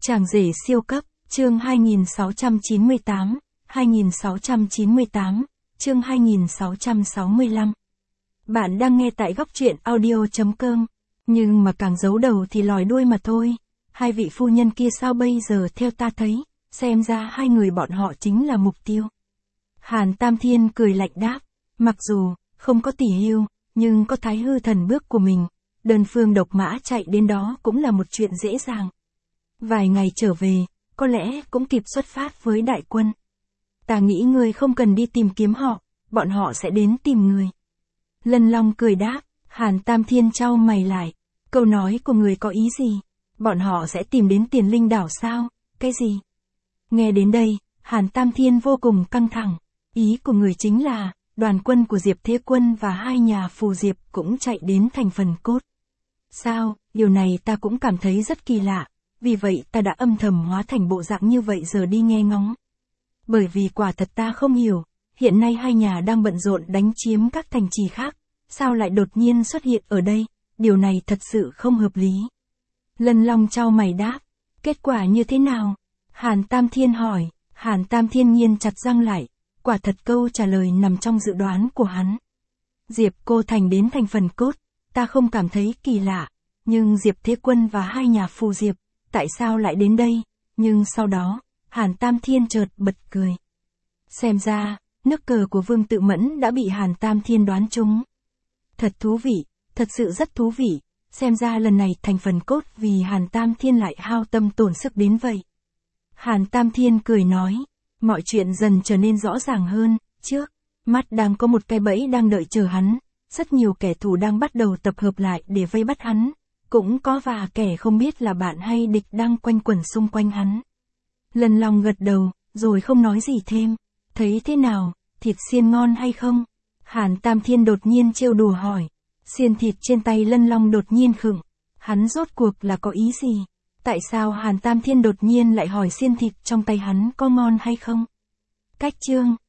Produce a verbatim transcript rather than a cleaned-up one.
Chàng rể siêu cấp, chương hai nghìn sáu trăm chín mươi tám, hai nghìn sáu trăm chín mươi tám, chương hai nghìn sáu trăm sáu mươi lăm. Bạn đang nghe tại góc truyện audio chấm com, nhưng mà càng giấu đầu thì lòi đuôi mà thôi. Hai vị phu nhân kia sao bây giờ theo ta thấy, xem ra hai người bọn họ chính là mục tiêu. Hàn Tam Thiên cười lạnh đáp, mặc dù không có tỷ hưu, nhưng có thái hư thần bước của mình, đơn phương độc mã chạy đến đó cũng là một chuyện dễ dàng. Vài ngày trở về, có lẽ cũng kịp xuất phát với đại quân. Ta nghĩ ngươi không cần đi tìm kiếm họ, bọn họ sẽ đến tìm người. Lân Long cười đáp, Hàn Tam Thiên chau mày lại, câu nói của người có ý gì? Bọn họ sẽ tìm đến Tiền Linh đảo sao? Cái gì? Nghe đến đây, Hàn Tam Thiên vô cùng căng thẳng. Ý của người chính là, đoàn quân của Diệp Thế Quân và hai nhà phù Diệp cũng chạy đến thành phần cốt. Sao, điều này ta cũng cảm thấy rất kỳ lạ, vì vậy ta đã âm thầm hóa thành bộ dạng như vậy giờ đi nghe ngóng. Bởi vì quả thật ta không hiểu, hiện nay hai nhà đang bận rộn đánh chiếm các thành trì khác, sao lại đột nhiên xuất hiện ở đây, điều này thật sự không hợp lý. Lân Long chau mày đáp, kết quả như thế nào? Hàn Tam Thiên hỏi, Hàn Tam Thiên nghiến chặt răng lại, quả thật câu trả lời nằm trong dự đoán của hắn. Diệp Cô Thành đến thành phần cốt, ta không cảm thấy kỳ lạ, nhưng Diệp Thế Quân và hai nhà phù Diệp, tại sao lại đến đây? Nhưng sau đó, Hàn Tam Thiên chợt bật cười. Xem ra, nước cờ của Vương Tự Mẫn đã bị Hàn Tam Thiên đoán trúng. Thật thú vị, thật sự rất thú vị, xem ra lần này thành phần cốt vì Hàn Tam Thiên lại hao tâm tổn sức đến vậy. Hàn Tam Thiên cười nói, mọi chuyện dần trở nên rõ ràng hơn, trước mắt đang có một cái bẫy đang đợi chờ hắn, rất nhiều kẻ thù đang bắt đầu tập hợp lại để vây bắt hắn, cũng có vài kẻ không biết là bạn hay địch đang quanh quẩn xung quanh hắn. Lân Long gật đầu, rồi không nói gì thêm. Thấy thế nào, thịt xiên ngon hay không? Hàn Tam Thiên đột nhiên trêu đùa hỏi. Xiên thịt trên tay Lân Long đột nhiên khựng. Hắn rốt cuộc là có ý gì? Tại sao Hàn Tam Thiên đột nhiên lại hỏi xiên thịt trong tay hắn có ngon hay không? Cách chương